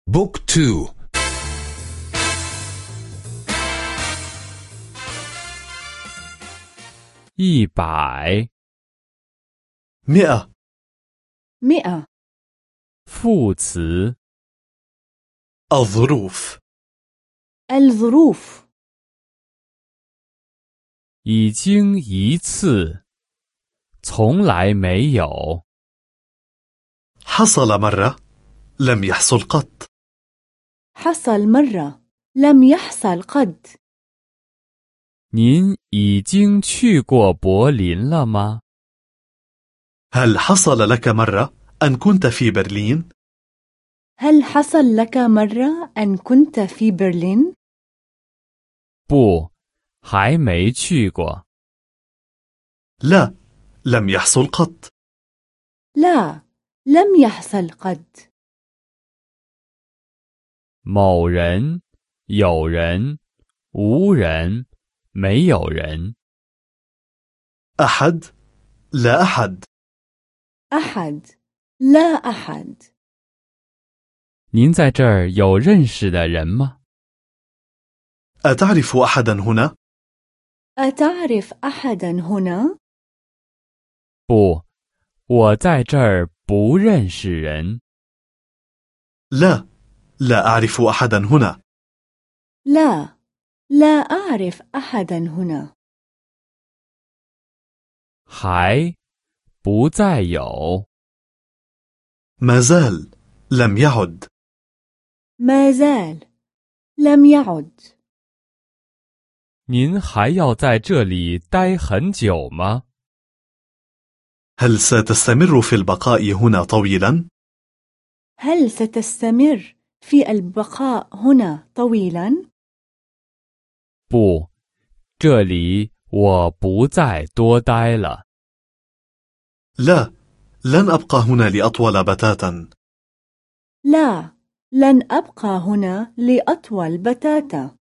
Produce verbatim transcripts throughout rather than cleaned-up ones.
بوك تو. 一百 مئة. مئة. 副词 الظروف. الظروف. 已经一次从来没有 حصل مرة لم يحصل قط. حصل مرة لم يحصل قد. 您已经去过柏林了吗？ هل حصل لك مرة أن كنت في برلين؟ هل حصل لك مرة أن كنت في برلين؟ 不，还没去过。 لا، لم يحصل قط. لا، لم يحصل قد. 某人、有人、无人、没有人。 أحد، لا أحد. أحد، لا أحد. 您在这儿有认识的人吗？ أتعرف أحدا هنا؟ أتعرف أحدا هنا؟ 不，我在这儿不认识人。 لا، لا أعرف أحدا هنا. لا، لا أعرف أحدا هنا. 还不再有 ما زال، لم يعد. ما زال، لم يعد. 您还要在这里待很久吗？ هل ستستمر في البقاء هنا طويلا؟ هل ستستمر في البقاء هنا طويلا؟ 不，这里我不再多待了。 لا، لن أبقى هنا لأطول بتاتا. لا، لن أبقى هنا لأطول بتاتا.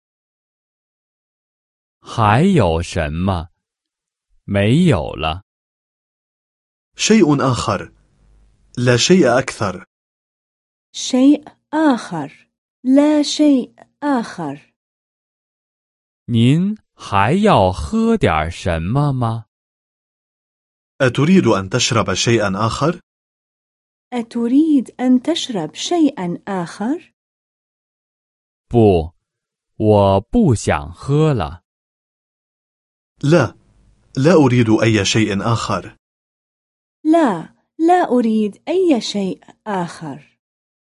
还有什么？没有了。 شيء آخر، لا شيء أكثر. شيء آخر، لا شيء آخر. 您还要喝点什么吗？ أتريد أن تشرب شيئا آخر؟ أتريد أن تشرب شيئا آخر؟ 不，我不想喝了。 لا، لا أريد أي شيء آخر. لا، لا أريد أي شيء آخر.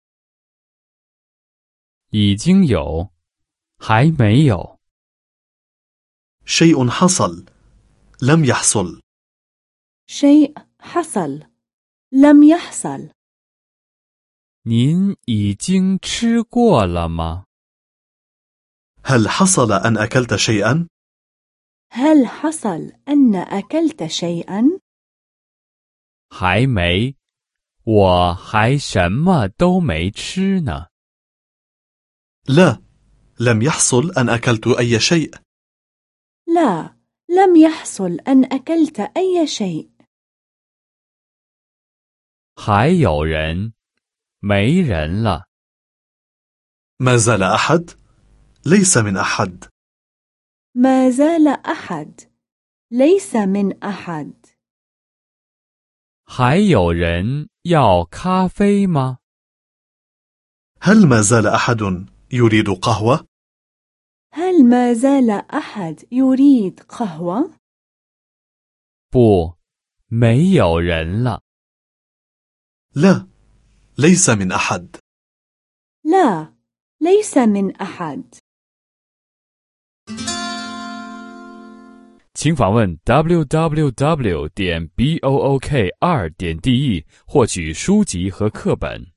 已经有，还没有。 شيء حصل، لم يحصل. شيء حصل، لم يحصل. 您已经吃过了吗？ هل حصل أن أكلت شيئا؟ هل حصل أن أكلت شيئا؟ 还没，我还什么都没吃呢。 لا، لم يحصل أن أكلت أي شيء. لا، لم يحصل أن أكلت أي شيء. 还有人，没人了。 ما زال أحد؟ ليس من أحد. ما زال أحد، ليس من أحد. 还有人要咖啡吗？ هل ما زال أحد يريد قهوة؟ هل ما زال أحد يريد قهوة؟ 不，没有人了。 لا، ليس من أحد. لا، ليس من أحد. 请访问 double-u double-u double-u 点 book 二点 de 获取书籍和课本。